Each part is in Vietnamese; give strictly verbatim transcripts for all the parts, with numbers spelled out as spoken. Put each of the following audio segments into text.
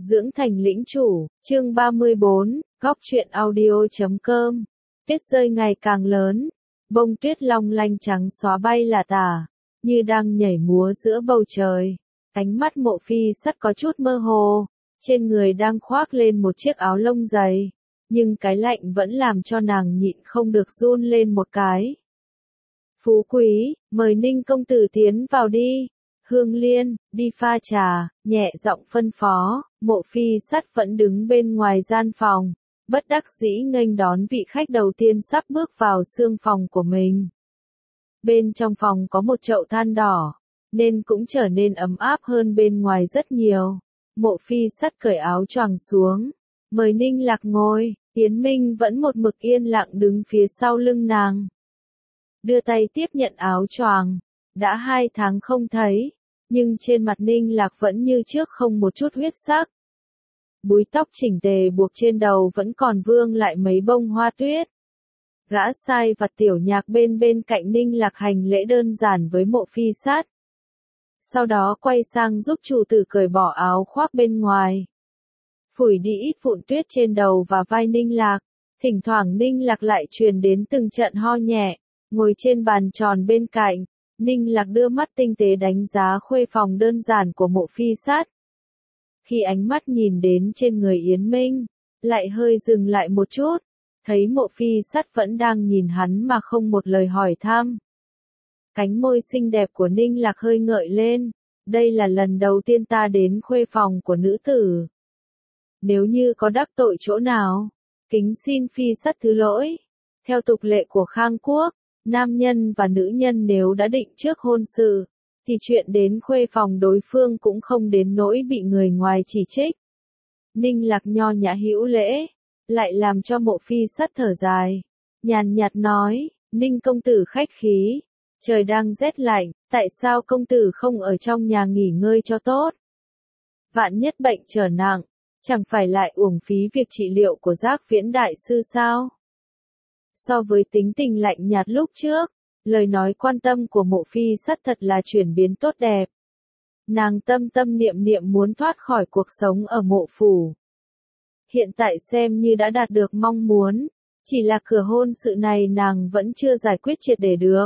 Dưỡng thành lĩnh chủ, chương ba mươi bốn, góc truyện audio chấm com. Tuyết rơi ngày càng lớn, bông tuyết long lanh trắng xóa bay là tả, như đang nhảy múa giữa bầu trời. Ánh mắt Mộ Phi Sắt có chút mơ hồ, trên người đang khoác lên một chiếc áo lông dày, nhưng cái lạnh vẫn làm cho nàng nhịn không được run lên một cái. Phú quý, mời Ninh công tử tiến vào đi. Hương Liên, đi pha trà, nhẹ giọng phân phó. Mộ Phi Sắt vẫn đứng bên ngoài gian phòng, bất đắc dĩ nghênh đón vị khách đầu tiên sắp bước vào sương phòng của mình. Bên trong phòng có một chậu than đỏ, nên cũng trở nên ấm áp hơn bên ngoài rất nhiều. Mộ Phi Sắt cởi áo choàng xuống, mời Ninh Lạc ngồi. Yến Minh vẫn một mực yên lặng đứng phía sau lưng nàng, đưa tay tiếp nhận áo choàng. Đã hai tháng không thấy, nhưng trên mặt Ninh Lạc vẫn như trước không một chút huyết sắc. Búi tóc chỉnh tề buộc trên đầu vẫn còn vương lại mấy bông hoa tuyết. Gã sai vặt Tiểu Nhạc bên bên cạnh Ninh Lạc hành lễ đơn giản với Mộ Phi Sắt. Sau đó quay sang giúp chủ tử cởi bỏ áo khoác bên ngoài, phủi đi ít vụn tuyết trên đầu và vai Ninh Lạc. Thỉnh thoảng Ninh Lạc lại truyền đến từng trận ho nhẹ. Ngồi trên bàn tròn bên cạnh, Ninh Lạc đưa mắt tinh tế đánh giá khuê phòng đơn giản của Mộ Phi Sắt. Khi ánh mắt nhìn đến trên người Yến Minh, lại hơi dừng lại một chút, thấy Mộ Phi Sắt vẫn đang nhìn hắn mà không một lời hỏi thăm. Cánh môi xinh đẹp của Ninh Lạc hơi ngợi lên, đây là lần đầu tiên ta đến khuê phòng của nữ tử. Nếu như có đắc tội chỗ nào, kính xin Phi Sắt thứ lỗi. Theo tục lệ của Khang Quốc, nam nhân và nữ nhân nếu đã định trước hôn sự, thì chuyện đến khuê phòng đối phương cũng không đến nỗi bị người ngoài chỉ trích. Ninh Lạc nho nhã hữu lễ, lại làm cho Mộ Phi Sắt thở dài, nhàn nhạt nói, Ninh công tử khách khí, trời đang rét lạnh, tại sao công tử không ở trong nhà nghỉ ngơi cho tốt? Vạn nhất bệnh trở nặng, chẳng phải lại uổng phí việc trị liệu của Giác Viễn đại sư sao? So với tính tình lạnh nhạt lúc trước, lời nói quan tâm của Mộ Phi Sắt thật là chuyển biến tốt đẹp. Nàng tâm tâm niệm niệm muốn thoát khỏi cuộc sống ở mộ phủ. Hiện tại xem như đã đạt được mong muốn, chỉ là cửa hôn sự này nàng vẫn chưa giải quyết triệt để được.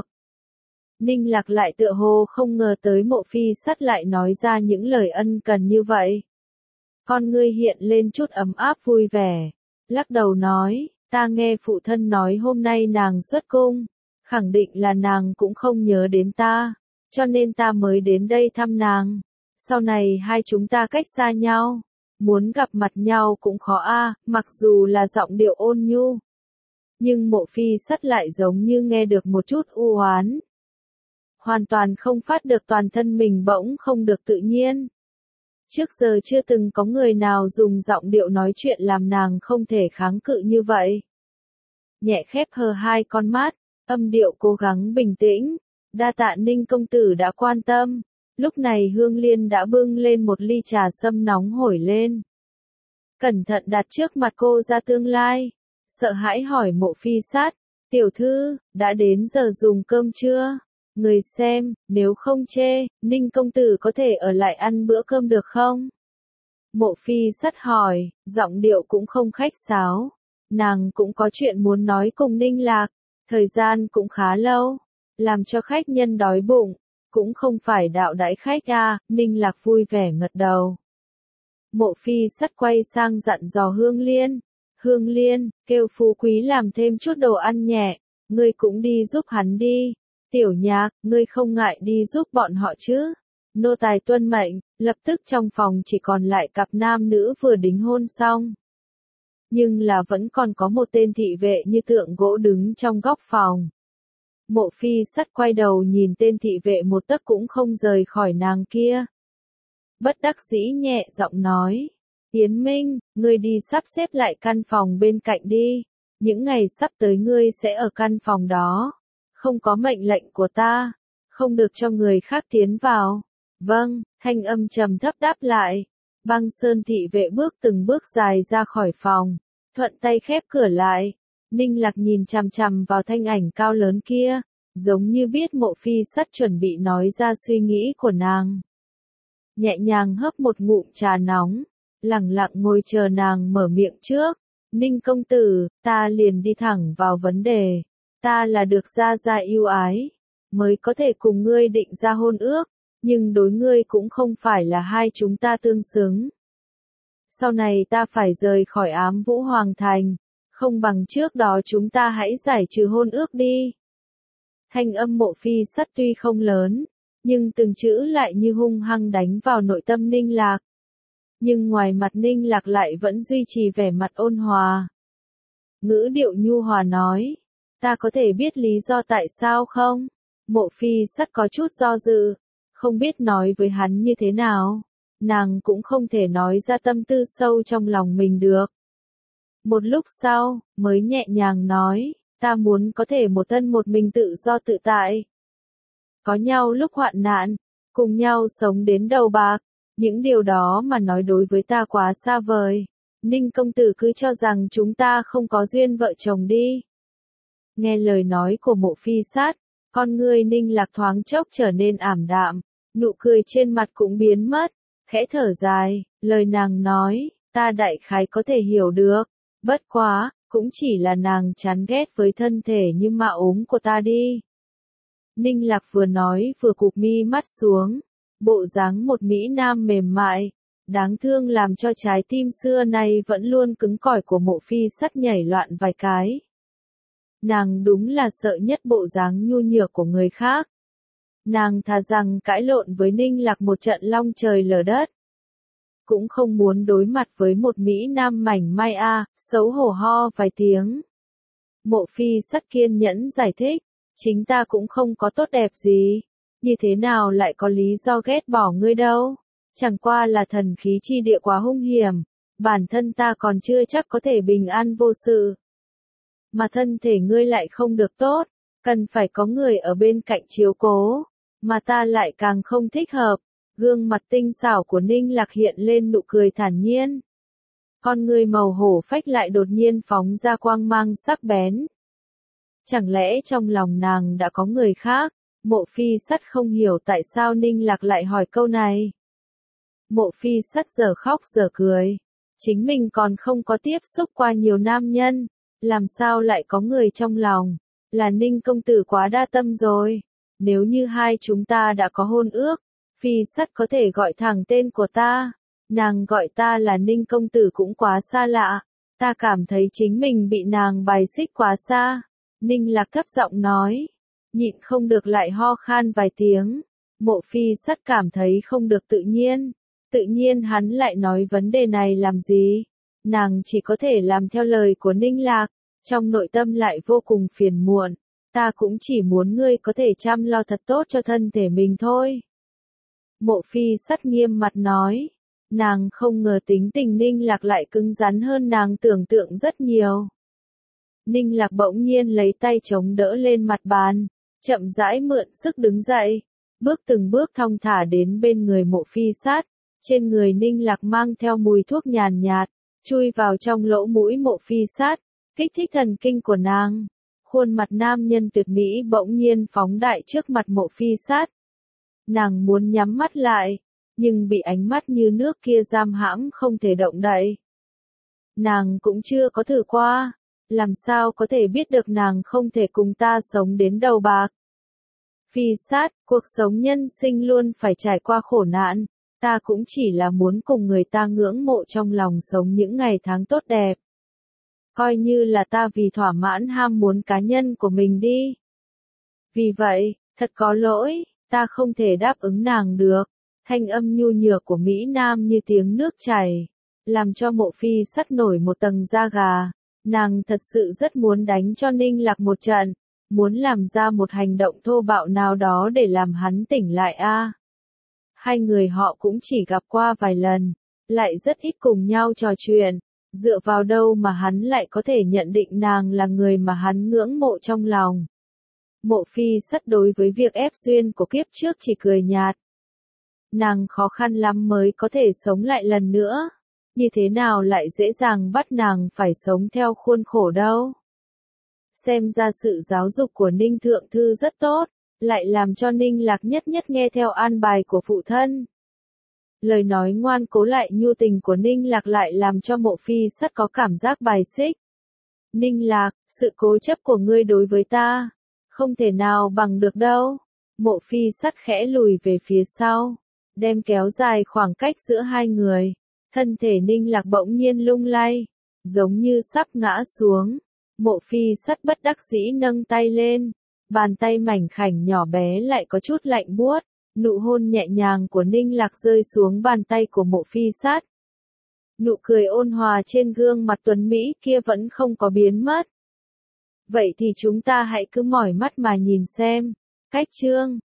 Ninh Lạc lại tựa hồ không ngờ tới Mộ Phi Sắt lại nói ra những lời ân cần như vậy. Con ngươi hiện lên chút ấm áp vui vẻ, lắc đầu nói, ta nghe phụ thân nói hôm nay nàng xuất cung, khẳng định là nàng cũng không nhớ đến ta, cho nên ta mới đến đây thăm nàng. Sau này hai chúng ta cách xa nhau, muốn gặp mặt nhau cũng khó a, mặc dù là giọng điệu ôn nhu. Nhưng Mộ Phi Sắt lại giống như nghe được một chút u oán. Hoàn toàn không phát được, toàn thân mình bỗng không được tự nhiên. Trước giờ chưa từng có người nào dùng giọng điệu nói chuyện làm nàng không thể kháng cự như vậy. Nhẹ khép hờ hai con mắt, âm điệu cố gắng bình tĩnh, đa tạ Ninh công tử đã quan tâm. Lúc này Hương Liên đã bưng lên một ly trà sâm nóng hổi lên. Cẩn thận đặt trước mặt cô ra tương lai, sợ hãi hỏi Mộ Phi Sắt, tiểu thư, đã đến giờ dùng cơm chưa? Người xem, nếu không chê, Ninh công tử có thể ở lại ăn bữa cơm được không? Mộ Phi Sắt hỏi, giọng điệu cũng không khách sáo. Nàng cũng có chuyện muốn nói cùng Ninh Lạc, thời gian cũng khá lâu, làm cho khách nhân đói bụng, cũng không phải đạo đãi khách à. Ninh Lạc vui vẻ ngật đầu. Mộ Phi Sắt quay sang dặn dò Hương Liên, Hương Liên, kêu Phú Quý làm thêm chút đồ ăn nhẹ, ngươi cũng đi giúp hắn đi. Tiểu Nhạc, ngươi không ngại đi giúp bọn họ chứ? Nô tài tuân mệnh. Lập tức trong phòng chỉ còn lại cặp nam nữ vừa đính hôn xong. Nhưng là vẫn còn có một tên thị vệ như tượng gỗ đứng trong góc phòng. Mộ Phi Sắt quay đầu nhìn tên thị vệ một tấc cũng không rời khỏi nàng kia. Bất đắc dĩ nhẹ giọng nói, Yến Minh, ngươi đi sắp xếp lại căn phòng bên cạnh đi. Những ngày sắp tới ngươi sẽ ở căn phòng đó. Không có mệnh lệnh của ta, không được cho người khác tiến vào. Vâng, thanh âm trầm thấp đáp lại. Băng Sơn thị vệ bước từng bước dài ra khỏi phòng, thuận tay khép cửa lại. Ninh Lạc nhìn chằm chằm vào thanh ảnh cao lớn kia, giống như biết Mộ Phi Sắt chuẩn bị nói ra suy nghĩ của nàng. Nhẹ nhàng hớp một ngụm trà nóng, lẳng lặng ngồi chờ nàng mở miệng trước. Ninh công tử, ta liền đi thẳng vào vấn đề. Ta là được gia gia yêu ái, mới có thể cùng ngươi định ra hôn ước, nhưng đối ngươi cũng không phải là hai chúng ta tương xứng. Sau này ta phải rời khỏi Ám Vũ Hoàng Thành, không bằng trước đó chúng ta hãy giải trừ hôn ước đi. Thanh âm Mộ Phi Sắt tuy không lớn, nhưng từng chữ lại như hung hăng đánh vào nội tâm Ninh Lạc. Nhưng ngoài mặt Ninh Lạc lại vẫn duy trì vẻ mặt ôn hòa. Ngữ điệu nhu hòa nói, ta có thể biết lý do tại sao không? Mộ Phi Sắt có chút do dự, không biết nói với hắn như thế nào. Nàng cũng không thể nói ra tâm tư sâu trong lòng mình được. Một lúc sau, mới nhẹ nhàng nói, ta muốn có thể một thân một mình tự do tự tại. Có nhau lúc hoạn nạn, cùng nhau sống đến đầu bạc, những điều đó mà nói đối với ta quá xa vời. Ninh công tử cứ cho rằng chúng ta không có duyên vợ chồng đi. Nghe lời nói của Mộ Phi Sát, con ngươi Ninh Lạc thoáng chốc trở nên ảm đạm, nụ cười trên mặt cũng biến mất, khẽ thở dài, lời nàng nói, ta đại khái có thể hiểu được, bất quá, cũng chỉ là nàng chán ghét với thân thể như mạ ốm của ta đi. Ninh Lạc vừa nói vừa cụp mi mắt xuống, bộ dáng một mỹ nam mềm mại, đáng thương làm cho trái tim xưa nay vẫn luôn cứng cỏi của Mộ Phi Sắt nhảy loạn vài cái. Nàng đúng là sợ nhất bộ dáng nhu nhược của người khác. Nàng thà rằng cãi lộn với Ninh Lạc một trận long trời lở đất. Cũng không muốn đối mặt với một mỹ nam mảnh mai a, xấu hổ ho vài tiếng. Mộ Phi Sắt kiên nhẫn giải thích, chính ta cũng không có tốt đẹp gì, như thế nào lại có lý do ghét bỏ ngươi đâu, chẳng qua là thần khí chi địa quá hung hiểm, bản thân ta còn chưa chắc có thể bình an vô sự. Mà thân thể ngươi lại không được tốt, cần phải có người ở bên cạnh chiếu cố, mà ta lại càng không thích hợp. Gương mặt tinh xảo của Ninh Lạc hiện lên nụ cười thản nhiên. Con ngươi màu hổ phách lại đột nhiên phóng ra quang mang sắc bén. Chẳng lẽ trong lòng nàng đã có người khác? Mộ Phi Sắt không hiểu tại sao Ninh Lạc lại hỏi câu này. Mộ Phi Sắt giờ khóc giờ cười. Chính mình còn không có tiếp xúc qua nhiều nam nhân, làm sao lại có người trong lòng? Là Ninh công tử quá đa tâm rồi. Nếu như hai chúng ta đã có hôn ước, Phi Sắt có thể gọi thẳng tên của ta. Nàng gọi ta là Ninh công tử cũng quá xa lạ. Ta cảm thấy chính mình bị nàng bài xích quá xa. Ninh Lạc thấp giọng nói. Nhịn không được lại ho khan vài tiếng. Mộ Phi Sắt cảm thấy không được tự nhiên. Tự nhiên hắn lại nói vấn đề này làm gì? Nàng chỉ có thể làm theo lời của Ninh Lạc. Trong nội tâm lại vô cùng phiền muộn. Ta cũng chỉ muốn ngươi có thể chăm lo thật tốt cho thân thể mình thôi. Mộ Phi Sắt nghiêm mặt nói. Nàng không ngờ tính tình Ninh Lạc lại cứng rắn hơn nàng tưởng tượng rất nhiều. Ninh Lạc bỗng nhiên lấy tay chống đỡ lên mặt bàn, chậm rãi mượn sức đứng dậy, bước từng bước thong thả đến bên người Mộ Phi Sát. Trên người Ninh Lạc mang theo mùi thuốc nhàn nhạt, chui vào trong lỗ mũi Mộ Phi Sát, kích thích thần kinh của nàng. Khuôn mặt nam nhân tuyệt mỹ bỗng nhiên phóng đại trước mặt Mộ Phi Sát. Nàng muốn nhắm mắt lại, nhưng bị ánh mắt như nước kia giam hãm không thể động đậy. Nàng cũng chưa có thử qua, làm sao có thể biết được nàng không thể cùng ta sống đến đầu bạc. Phi Sát, cuộc sống nhân sinh luôn phải trải qua khổ nạn, ta cũng chỉ là muốn cùng người ta ngưỡng mộ trong lòng sống những ngày tháng tốt đẹp. Coi như là ta vì thỏa mãn ham muốn cá nhân của mình đi. Vì vậy, thật có lỗi, ta không thể đáp ứng nàng được. Thanh âm nhu nhược của Mỹ Nam như tiếng nước chảy, làm cho Mộ Phi Sắt nổi một tầng da gà. Nàng thật sự rất muốn đánh cho Ninh Lạc một trận, muốn làm ra một hành động thô bạo nào đó để làm hắn tỉnh lại a. Hai người họ cũng chỉ gặp qua vài lần, lại rất ít cùng nhau trò chuyện, dựa vào đâu mà hắn lại có thể nhận định nàng là người mà hắn ngưỡng mộ trong lòng. Mộ Phi Sắt đối với việc ép duyên của kiếp trước chỉ cười nhạt. Nàng khó khăn lắm mới có thể sống lại lần nữa, như thế nào lại dễ dàng bắt nàng phải sống theo khuôn khổ đâu. Xem ra sự giáo dục của Ninh Thượng Thư rất tốt, lại làm cho Ninh Lạc nhất nhất nghe theo an bài của phụ thân. Lời nói ngoan cố lại nhu tình của Ninh Lạc lại làm cho Mộ Phi Sắt có cảm giác bài xích. Ninh Lạc, sự cố chấp của ngươi đối với ta, không thể nào bằng được đâu. Mộ Phi Sắt khẽ lùi về phía sau, đem kéo dài khoảng cách giữa hai người. Thân thể Ninh Lạc bỗng nhiên lung lay, giống như sắp ngã xuống. Mộ Phi Sắt bất đắc dĩ nâng tay lên, bàn tay mảnh khảnh nhỏ bé lại có chút lạnh buốt. Nụ hôn nhẹ nhàng của Ninh Lạc rơi xuống bàn tay của Mộ Phi Sắt. Nụ cười ôn hòa trên gương mặt tuấn Mỹ kia vẫn không có biến mất. Vậy thì chúng ta hãy cứ mỏi mắt mà nhìn xem. Cách chương